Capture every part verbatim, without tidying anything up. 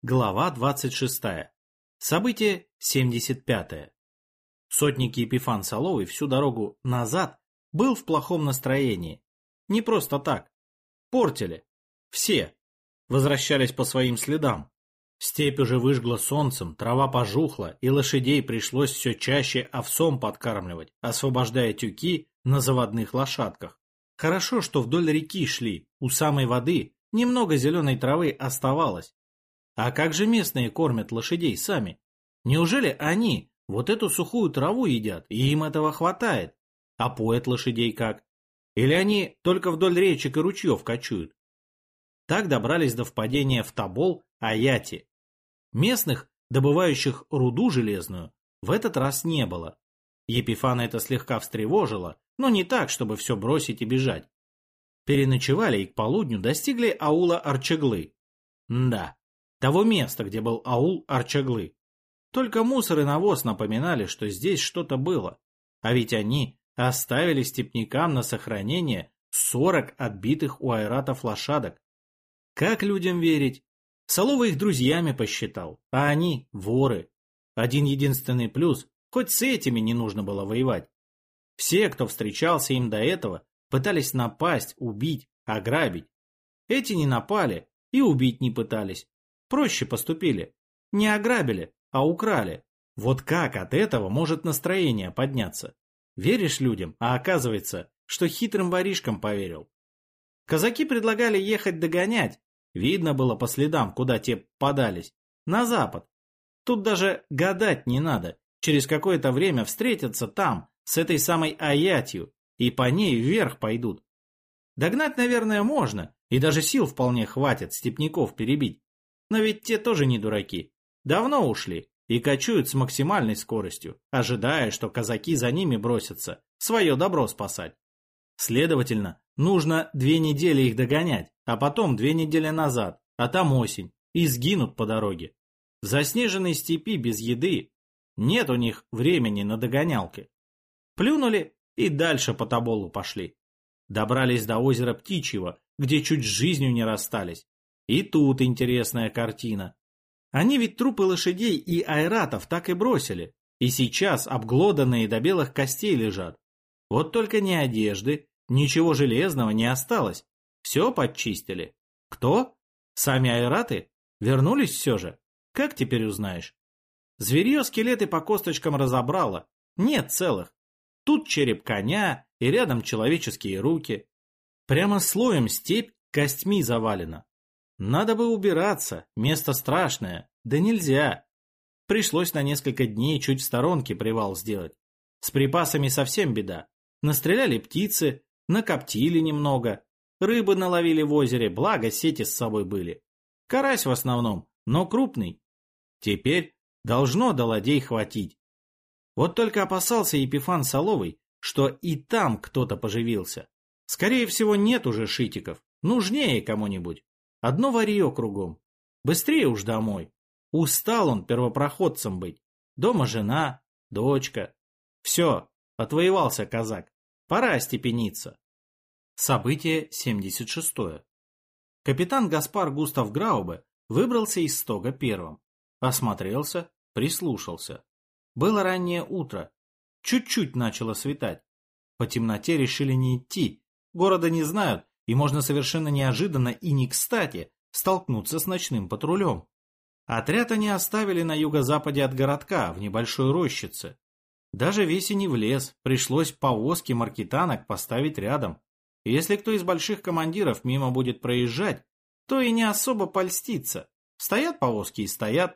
Глава двадцать шестая. Событие семьдесят пятое. Сотник Епифан Соловый всю дорогу назад был в плохом настроении. Не просто так. Портили. Все. Возвращались по своим следам. Степь уже выжгла солнцем, трава пожухла, и лошадей пришлось все чаще овсом подкармливать, освобождая тюки на заводных лошадках. Хорошо, что вдоль реки шли, у самой воды немного зеленой травы оставалось. А как же местные кормят лошадей сами? Неужели они вот эту сухую траву едят, и им этого хватает? А поят лошадей как? Или они только вдоль речек и ручьев кочуют? Так добрались до впадения в Тобол Аяти. Местных, добывающих руду железную, в этот раз не было. Епифана это слегка встревожило, но не так, чтобы все бросить и бежать. Переночевали и к полудню достигли аула Арчаглы. Да. Того места, где был аул Арчаглы. Только мусор и навоз напоминали, что здесь что-то было. А ведь они оставили степнякам на сохранение сорок отбитых у айратов лошадок. Как людям верить? Соловый их друзьями посчитал, а они воры. Один единственный плюс, хоть с этими не нужно было воевать. Все, кто встречался им до этого, пытались напасть, убить, ограбить. Эти не напали и убить не пытались. Проще поступили. Не ограбили, а украли. Вот как от этого может настроение подняться? Веришь людям, а оказывается, что хитрым воришкам поверил. Казаки предлагали ехать догонять. Видно было по следам, куда те подались. На запад. Тут даже гадать не надо. Через какое-то время встретятся там, с этой самой Аятью, и по ней вверх пойдут. Догнать, наверное, можно, и даже сил вполне хватит степняков перебить. Но ведь те тоже не дураки. Давно ушли и кочуют с максимальной скоростью, ожидая, что казаки за ними бросятся, свое добро спасать. Следовательно, нужно две недели их догонять, а потом две недели назад, а там осень, и сгинут по дороге. В заснеженной степи без еды нет у них времени на догонялки. Плюнули и дальше по Тоболу пошли. Добрались до озера Птичьего, где чуть с жизнью не расстались. И тут интересная картина. Они ведь трупы лошадей и айратов так и бросили, и сейчас обглоданные до белых костей лежат. Вот только ни одежды, ничего железного не осталось. Все подчистили. Кто? Сами айраты? Вернулись все же? Как теперь узнаешь? Зверье скелеты по косточкам разобрало. Нет целых. Тут череп коня и рядом человеческие руки. Прямо слоем степь костьми завалена. Надо бы убираться, место страшное, да нельзя. Пришлось на несколько дней чуть в сторонке привал сделать. С припасами совсем беда. Настреляли птицы, накоптили немного. Рыбы наловили в озере, благо сети с собой были. Карась в основном, но крупный. Теперь должно до ладей хватить. Вот только опасался Епифан Соловый, что и там кто-то поживился. Скорее всего, нет уже шитиков, нужнее кому-нибудь. Одно варье кругом. Быстрее уж домой. Устал он первопроходцем быть. Дома жена, дочка. Все, отвоевался казак. Пора остепениться. Событие семьдесят шестое. Капитан Гаспар Густав Граубе выбрался из стога первым. Осмотрелся, прислушался. Было раннее утро. Чуть-чуть начало светать. По темноте решили не идти. Города не знают, и можно совершенно неожиданно и не кстати столкнуться с ночным патрулем. Отряд они оставили на юго-западе от городка, в небольшой рощице. Даже весь и не влез, пришлось повозки маркетанок поставить рядом. И если кто из больших командиров мимо будет проезжать, то и не особо польстится. Стоят повозки и стоят.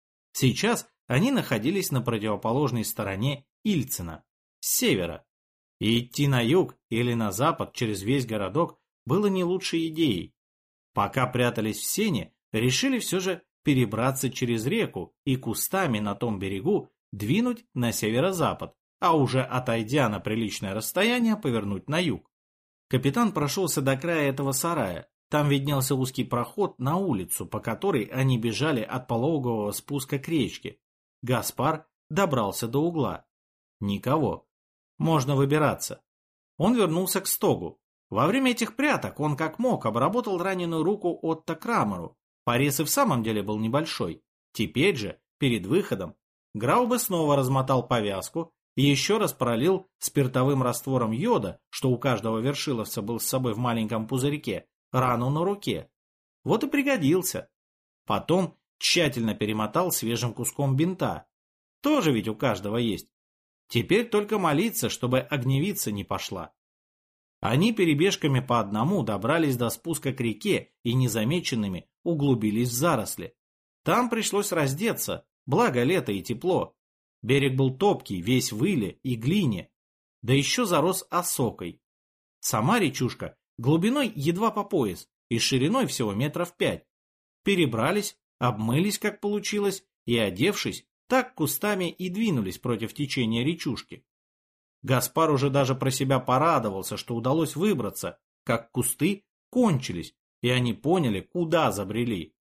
Сейчас они находились на противоположной стороне Ильцина, с севера. И идти на юг или на запад через весь городок было не лучшей идеей. Пока прятались в сене, решили все же перебраться через реку и кустами на том берегу двинуть на северо-запад, а уже отойдя на приличное расстояние, повернуть на юг. Капитан прошелся до края этого сарая. Там виднелся узкий проход на улицу, по которой они бежали от пологового спуска к речке. Гаспар добрался до угла. Никого. Можно выбираться. Он вернулся к стогу. Во время этих пряток он как мог обработал раненую руку Отто Крамеру, Порез и в самом деле был небольшой. Теперь же, перед выходом, Граубе снова размотал повязку и еще раз пролил спиртовым раствором йода, что у каждого вершиловца был с собой в маленьком пузырьке, рану на руке. Вот и пригодился. Потом тщательно перемотал свежим куском бинта. Тоже ведь у каждого есть. Теперь только молиться, чтобы огневица не пошла. Они перебежками по одному добрались до спуска к реке и незамеченными углубились в заросли. Там пришлось раздеться, благо лето и тепло. Берег был топкий, весь в иле и глине, да еще зарос осокой. Сама речушка глубиной едва по пояс и шириной всего метров пять. Перебрались, обмылись, как получилось, и, одевшись, так кустами и двинулись против течения речушки. Гаспар уже даже про себя порадовался, что удалось выбраться, как кусты кончились, и они поняли, куда забрели.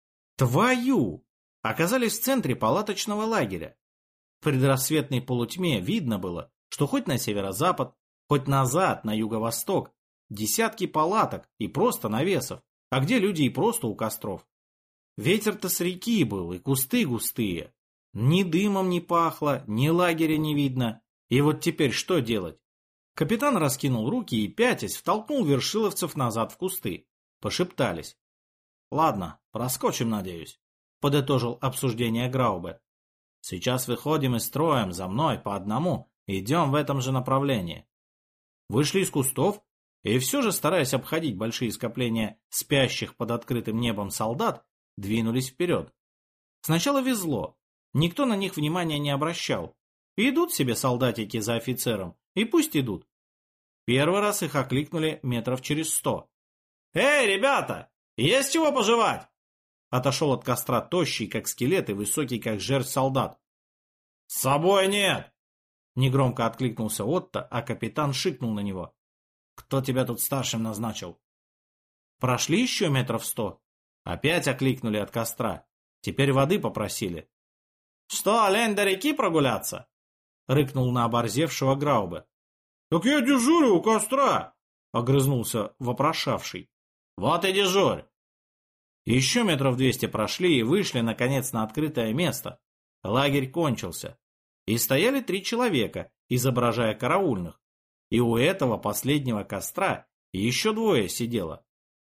Твою! Оказались в центре палаточного лагеря. В предрассветной полутьме видно было, что хоть на северо-запад, хоть назад, на юго-восток, десятки палаток и просто навесов, а где люди и просто у костров. Ветер-то с реки был, и кусты густые. Ни дымом не пахло, ни лагеря не видно. И вот теперь что делать? Капитан раскинул руки и, пятясь, втолкнул вершиловцев назад в кусты. Пошептались. «Ладно, проскочим, надеюсь», — подытожил обсуждение Граубе. «Сейчас выходим из строя, за мной, по одному, идем в этом же направлении». Вышли из кустов, и все же, стараясь обходить большие скопления спящих под открытым небом солдат, двинулись вперед. Сначала везло, никто на них внимания не обращал. Идут себе солдатики за офицером, и пусть идут. Первый раз их окликнули метров через сто. «Эй, ребята, есть чего пожевать?» Отошел от костра тощий, как скелет, и высокий, как жердь солдат. «С собой нет!» Негромко откликнулся Отто, а капитан шикнул на него. «Кто тебя тут старшим назначил?» Прошли еще метров сто. Опять окликнули от костра. Теперь воды попросили. «Что, лень до реки прогуляться?» Рыкнул на оборзевшего Граубе. «Так я дежурю у костра!» Огрызнулся вопрошавший. «Вот и дежурь!» Еще метров двести прошли и вышли, наконец, на открытое место. Лагерь кончился. И стояли три человека, изображая караульных. И у этого последнего костра еще двое сидело.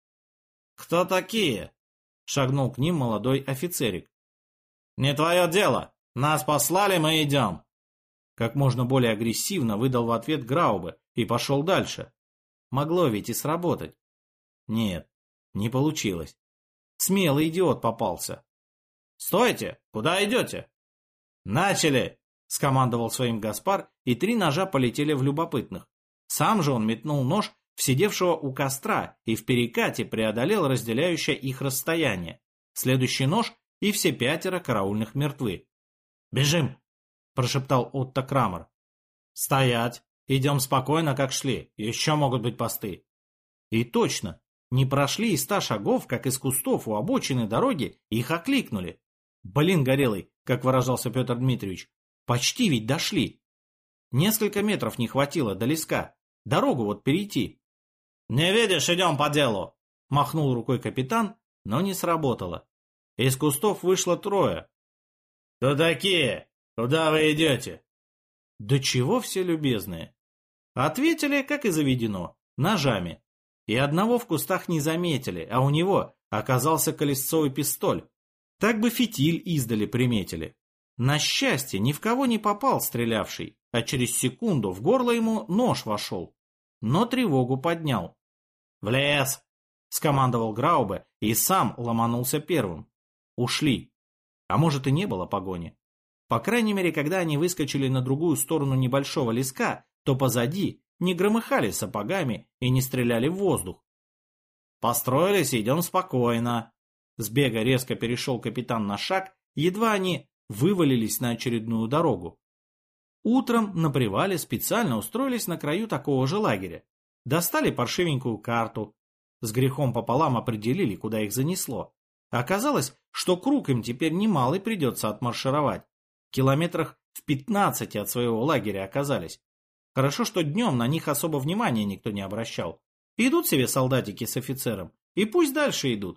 «Кто такие?» — шагнул к ним молодой офицерик. «Не твое дело! Нас послали, мы идем!» Как можно более агрессивно выдал в ответ Граубе и пошел дальше. Могло ведь и сработать. Нет, не получилось. Смелый идиот попался. «Стойте! Куда идете?» «Начали!» — скомандовал своим Гаспар, и три ножа полетели в любопытных. Сам же он метнул нож в сидевшего у костра и в перекате преодолел разделяющее их расстояние. Следующий нож, и все пятеро караульных мертвы. «Бежим!» — прошептал Отто Крамер. «Стоять! Идем спокойно, как шли. Еще могут быть посты». И точно, не прошли и ста шагов, как из кустов у обочины дороги их окликнули. «Блин, горелый!» — как выражался Петр Дмитриевич. «Почти ведь дошли!» Несколько метров не хватило до леска. Дорогу вот перейти. «Не видишь, идем по делу!» — махнул рукой капитан, но не сработало. Из кустов вышло трое. «Кто такие? Куда вы идете?» «Да чего все любезные?» Ответили, как и заведено, ножами. И одного в кустах не заметили, а у него оказался колесцовый пистоль. Так бы фитиль издали приметили. На счастье, ни в кого не попал стрелявший, а через секунду в горло ему нож вошел. Но тревогу поднял. «В лес!» — скомандовал Граубе и сам ломанулся первым. Ушли. А может, и не было погони. По крайней мере, когда они выскочили на другую сторону небольшого леска, то позади не громыхали сапогами и не стреляли в воздух. «Построились, идем спокойно». С бега резко перешел капитан на шаг, едва они вывалились на очередную дорогу. Утром на привале специально устроились на краю такого же лагеря. Достали паршивенькую карту. С грехом пополам определили, куда их занесло. Оказалось, что круг им теперь немалый придется отмаршировать. В километрах в пятнадцати от своего лагеря оказались. Хорошо, что днем на них особо внимания никто не обращал. Идут себе солдатики с офицером, и пусть дальше идут.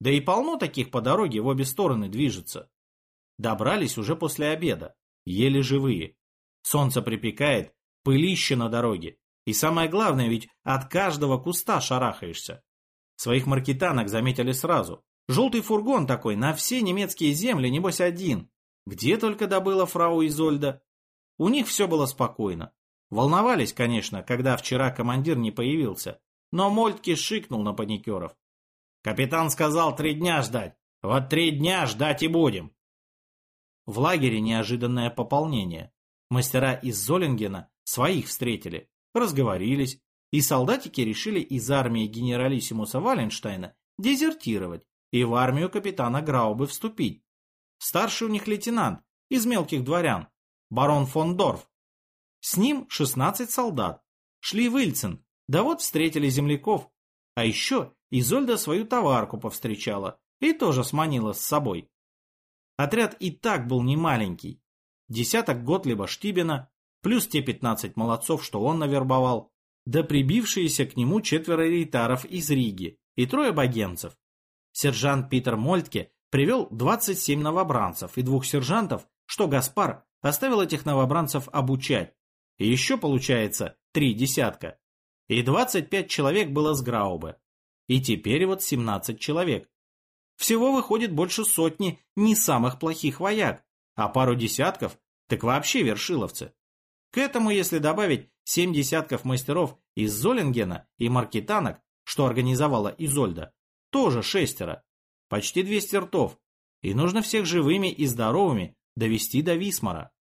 Да и полно таких по дороге в обе стороны движется. Добрались уже после обеда, еле живые. Солнце припекает, пылище на дороге. И самое главное, ведь от каждого куста шарахаешься. Своих маркетанок заметили сразу. Желтый фургон такой, на все немецкие земли, небось один. Где только добыла фрау Изольда. У них все было спокойно. Волновались, конечно, когда вчера командир не появился. Но Мольтке шикнул на паникеров. Капитан сказал три дня ждать. Вот три дня ждать и будем. В лагере неожиданное пополнение. Мастера из Золингена своих встретили, разговорились, и солдатики решили из армии генералиссимуса Валенштейна дезертировать и в армию капитана Граубе вступить. Старший у них лейтенант из мелких дворян, барон фон Дорф. С ним шестнадцать солдат. Шли в Ильцин, да вот встретили земляков. А еще Изольда свою товарку повстречала и тоже сманила с собой. Отряд и так был немаленький. Десяток Готлиба Штибена, плюс те пятнадцать молодцов, что он навербовал, да прибившиеся к нему четверо рейтаров из Риги и трое богемцев. Сержант Питер Мольтке привел двадцать семь новобранцев и двух сержантов, что Гаспар оставил этих новобранцев обучать. И еще, получается, три десятка. И двадцать пять человек было с Граубе. И теперь вот семнадцать человек. Всего выходит больше сотни не самых плохих вояк, а пару десятков так вообще вершиловцы. К этому, если добавить семь десятков мастеров из Золингена и маркетанок, что организовала Изольда, тоже шестеро, почти двести ртов, и нужно всех живыми и здоровыми довести до Висмара.